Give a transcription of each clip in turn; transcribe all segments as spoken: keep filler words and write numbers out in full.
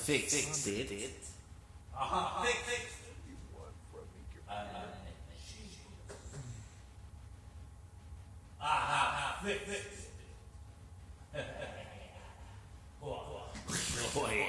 fixed it. Uh-huh. Fix it. Ah, fix it. Oh, yeah.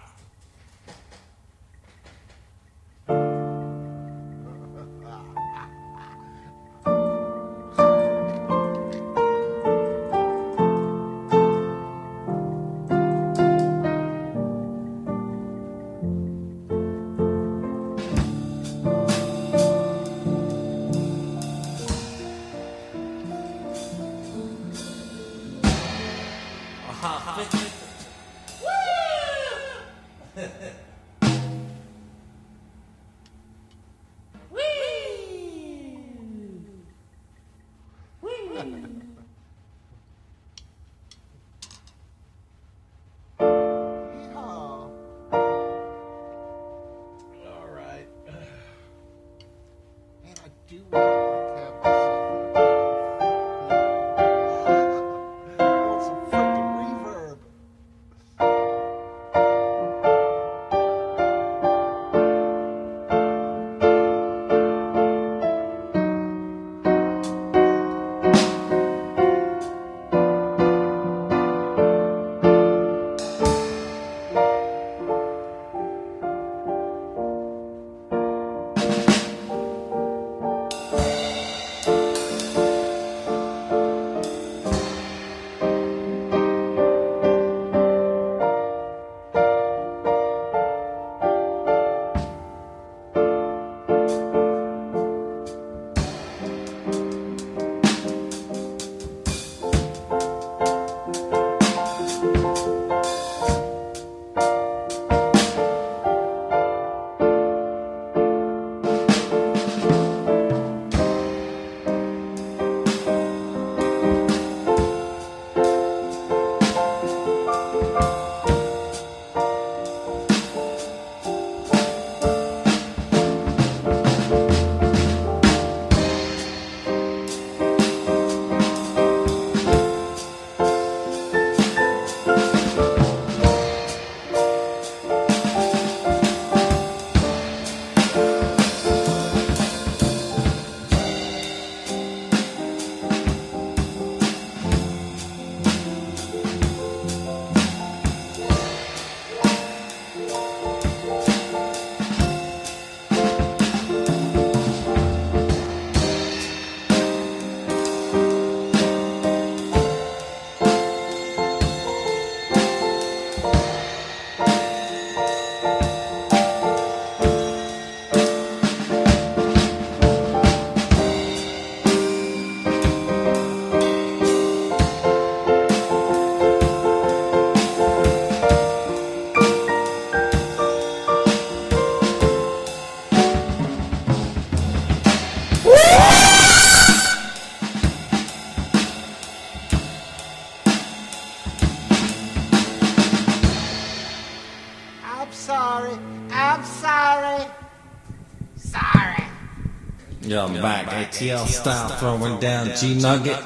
Yo, I'm back. A T L style throwing down G Nugget.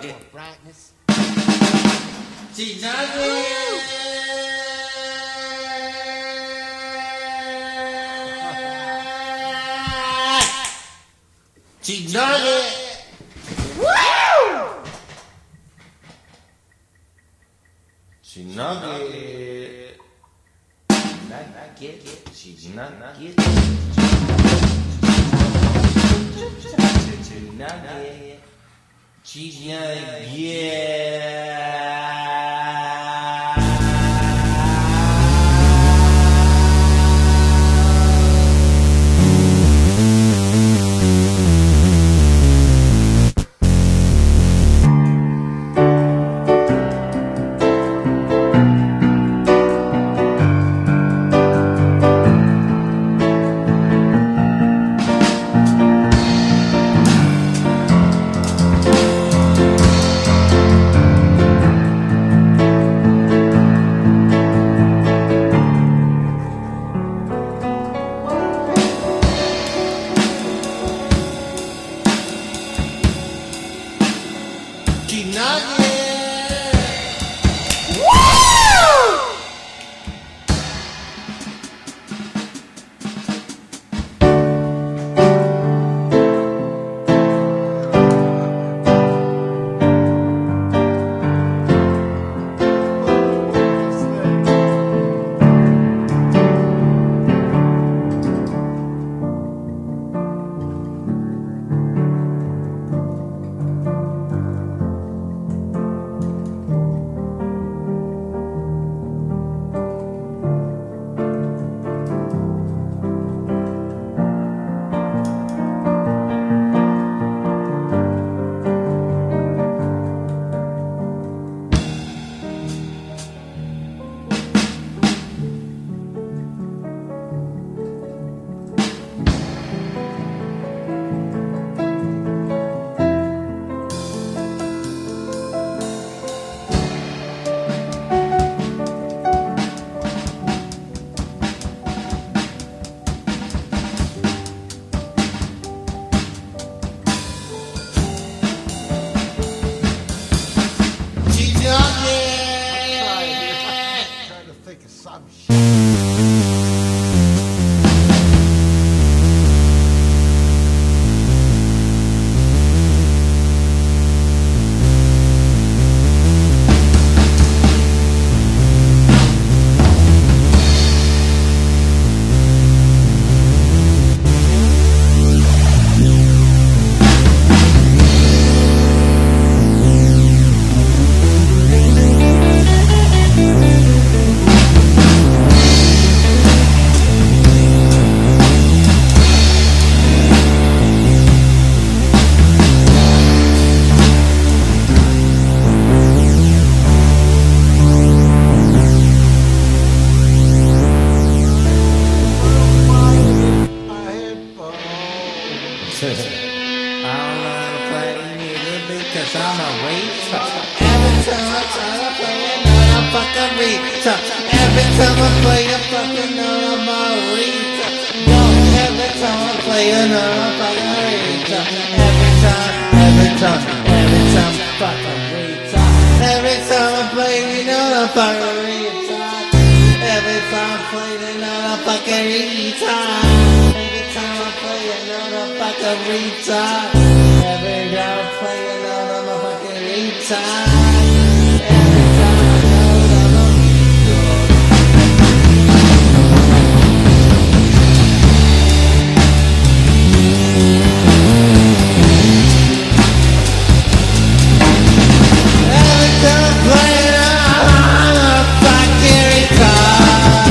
G Nugget. G Nugget. Woo! G Nugget. Nugget. G Nugget. Nugget. G Nugget. Yeah. retard. Every time I try to play another fucking retard. Every time I play a fucking another retard. Yo, every time I play another fucking retard. Every time, every time, every time, fucking retard. Every time I play another fucking retard. Every time I play another fucking retard. Every time I play another fucking retard. Every time I play another motherfucking retard. Every time I play another Every time I play another fucking retard.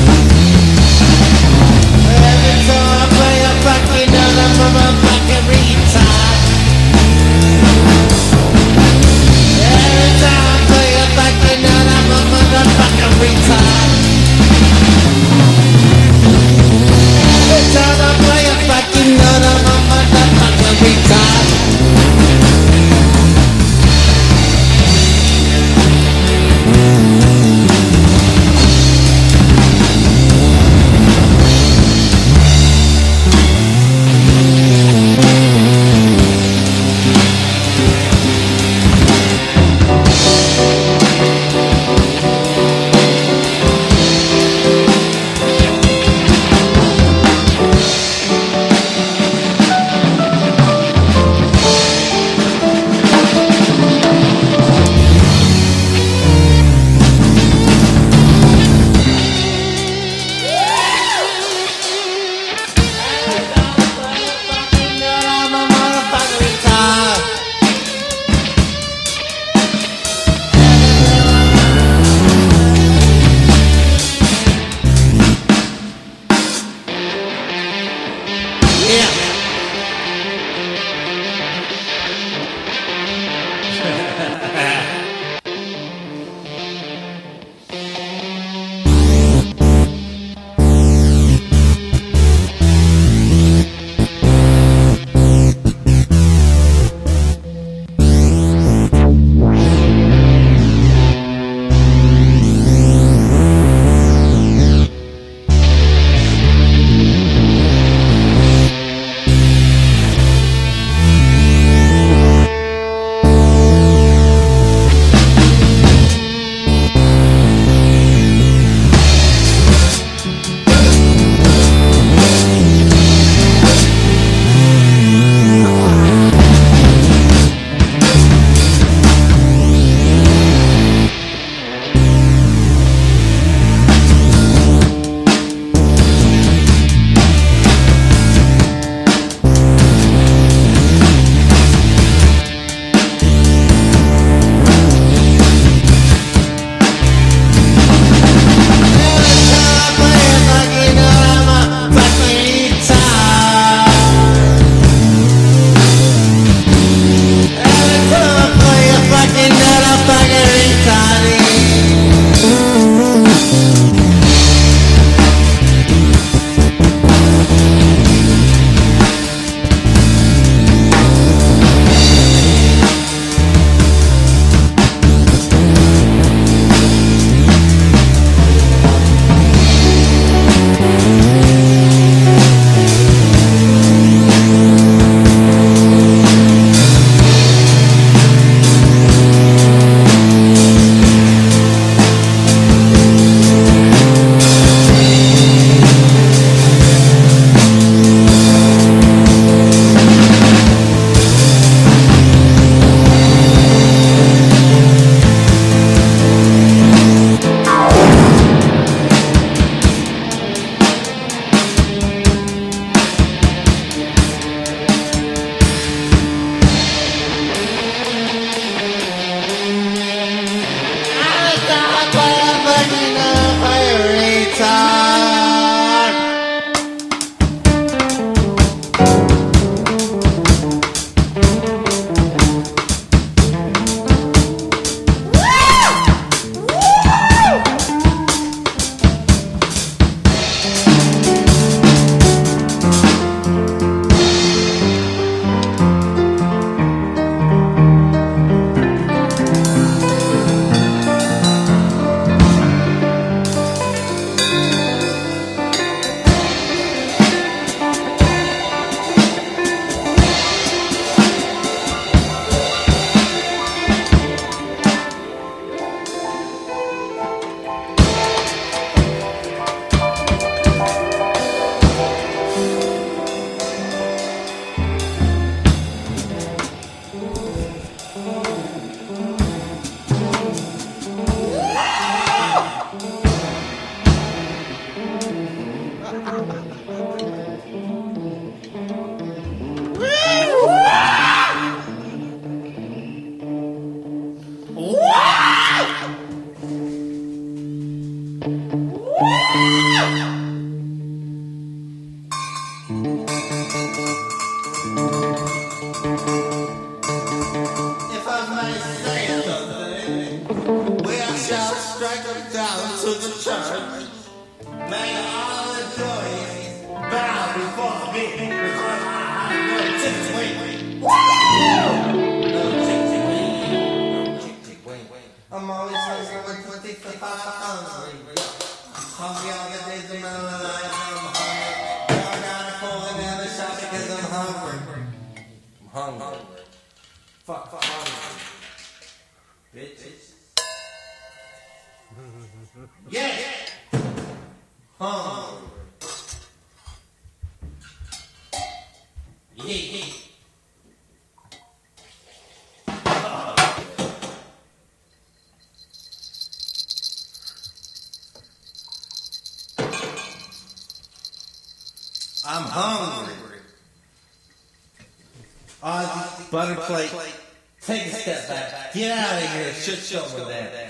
Every time I play a fucking another motherfucking retard. If I might say something, we shall strike them down to the church. May all the joys bow before me, because I have no tick wing. No tick tick wing. No tick tick wing. I'm always hungry with twenty-five hungry. Hungry all the days of my life. I'm hungry. Going down the pole and down the shop because I'm hungry. I'm hungry. Fuck, fuck, hungry. Bitches. Yeah, yeah. Hungry. Yeah, yeah. I'm hungry. Ozzy, butter plate, take a step back. Get out of here, shit show with that.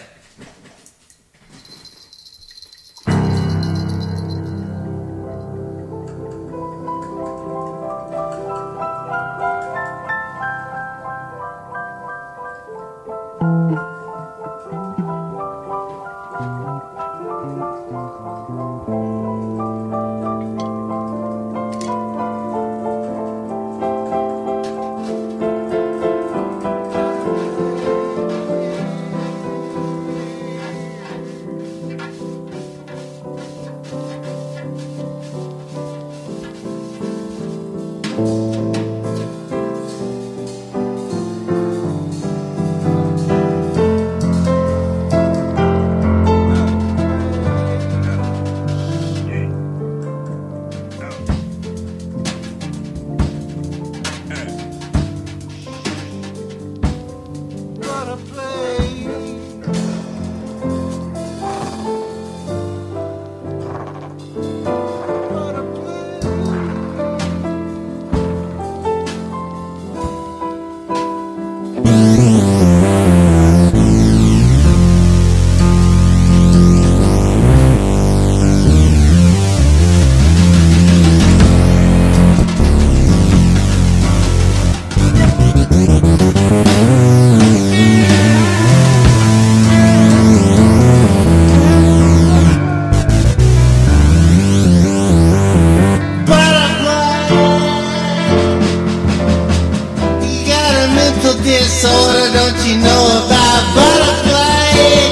Disorder, don't you know about butterfly?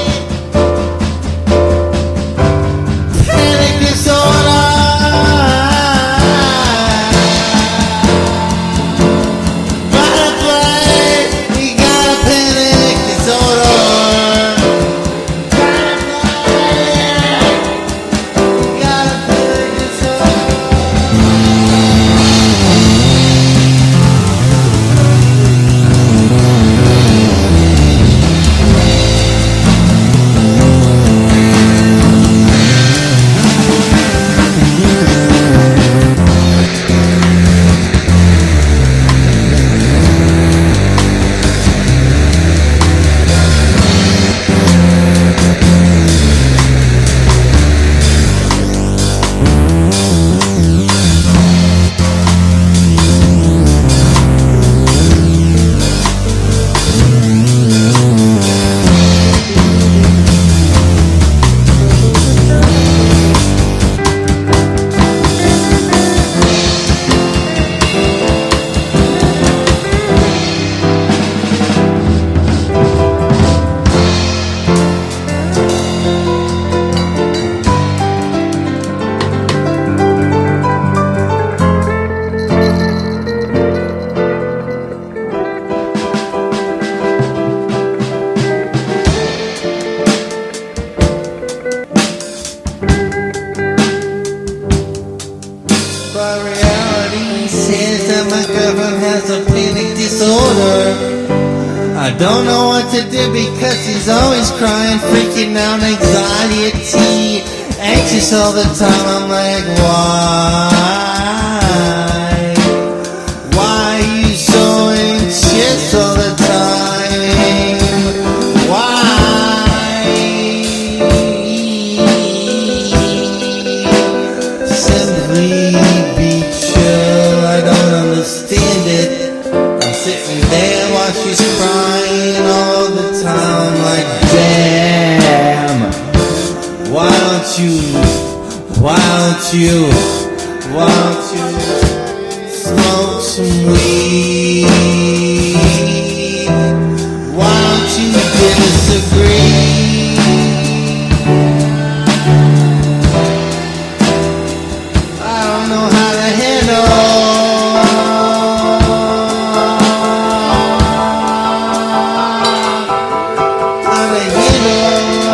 Panic disorder. Butterfly, you got a panic disorder. Butterfly, you got a panic disorder. But reality says that my girlfriend has a panic disorder. I don't know what to do because she's always crying, freaking out, anxiety, anxious. anxious all the time. I'm like, why? Why are you so anxious all the time? Why? Simply be chill. I don't understand it. I'm sitting there while she's crying all the time. I'm like, damn. Why don't you, why don't you, why don't you smoke some weed? Why don't you disagree? I don't know how to handle, how to handle.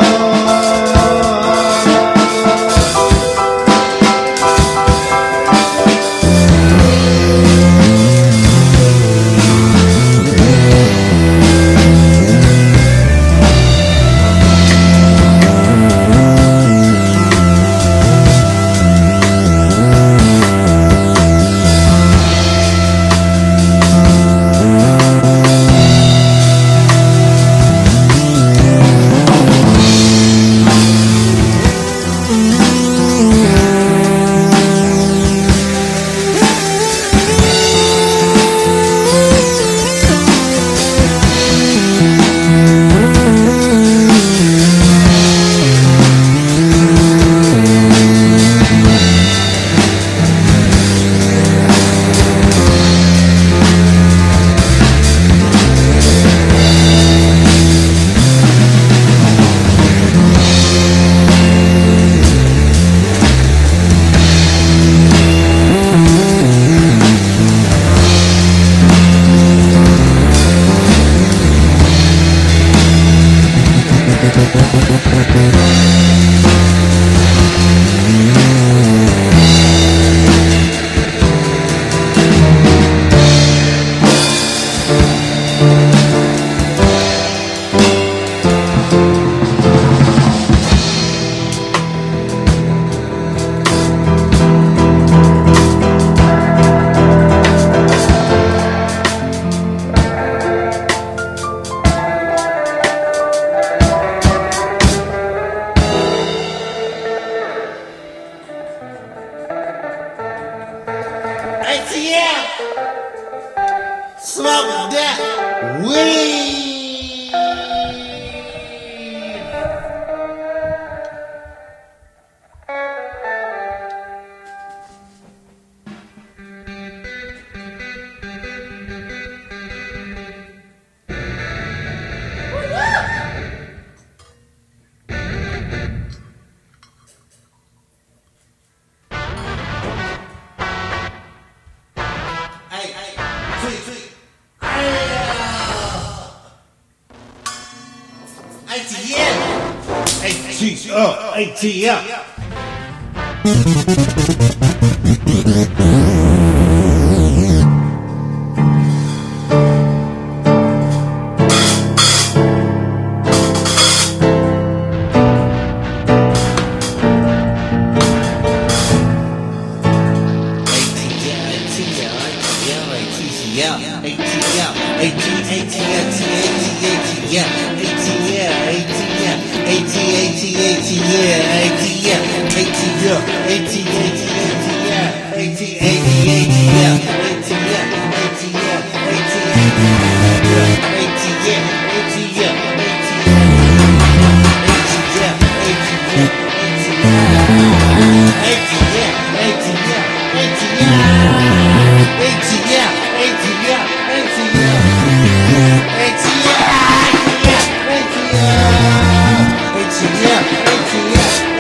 A T M, smoke that weed. Hey, hey, sweet, sweet. A T M. A T M. A T M.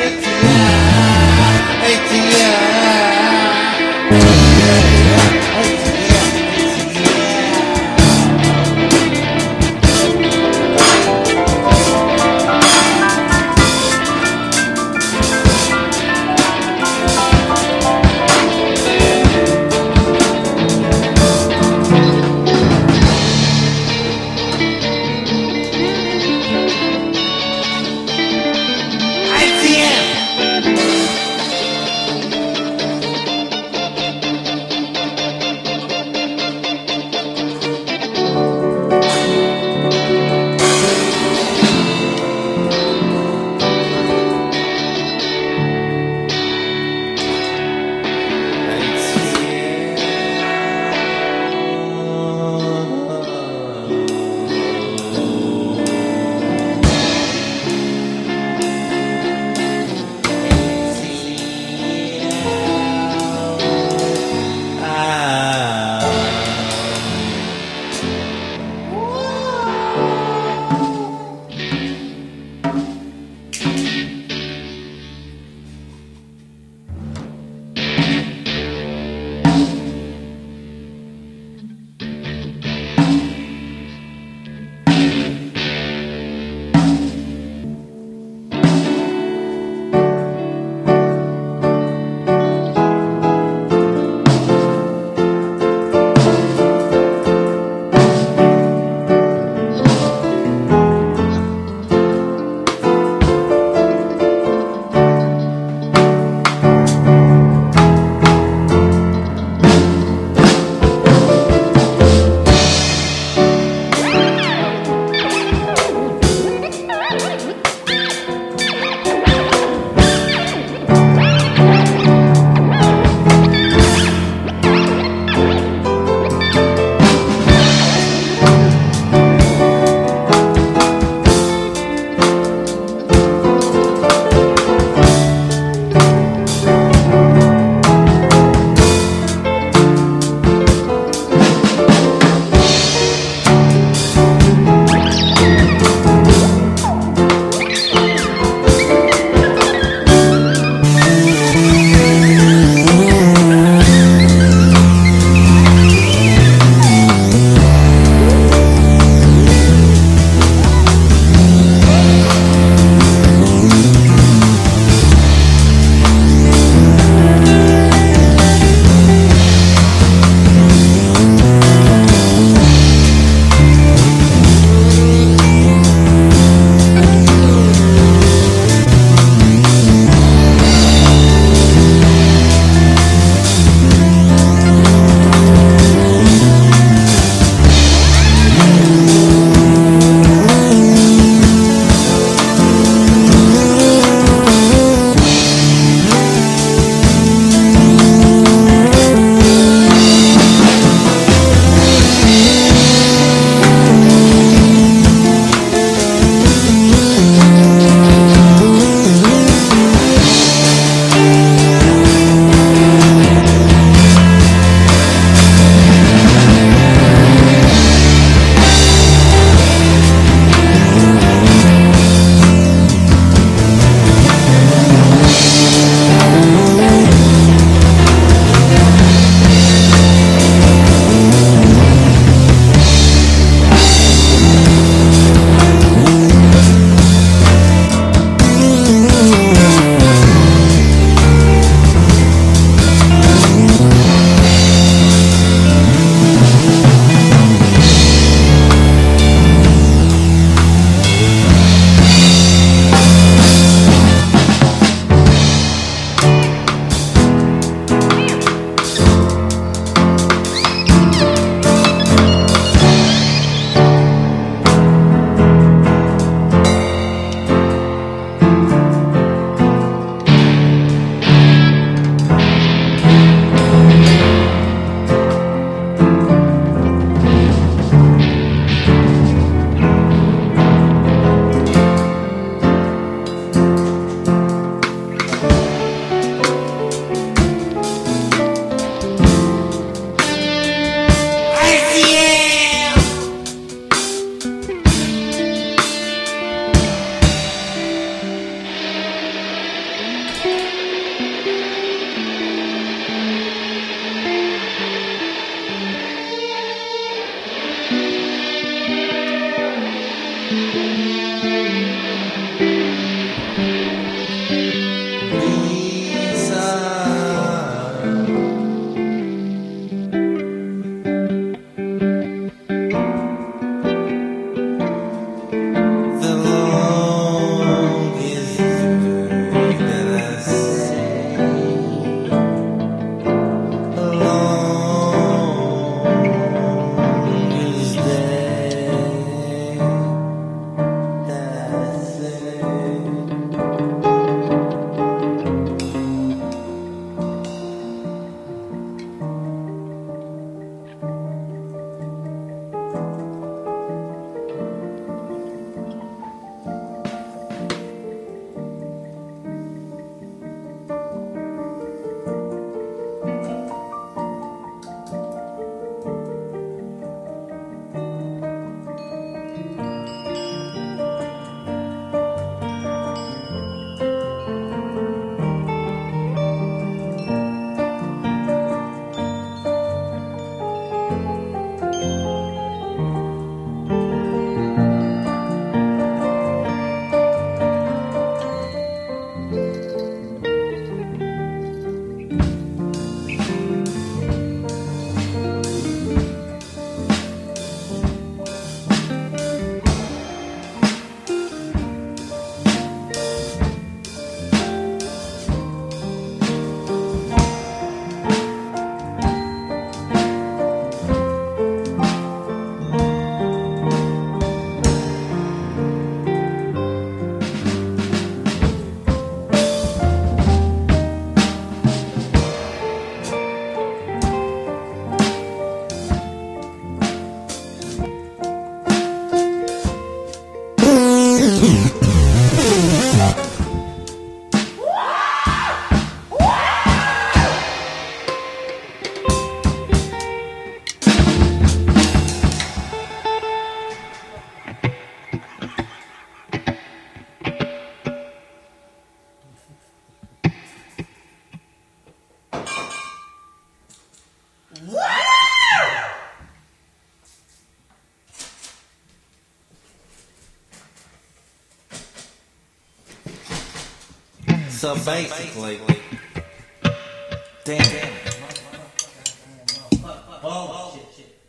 A T M. So basically, damn. Boom. Shit, shit.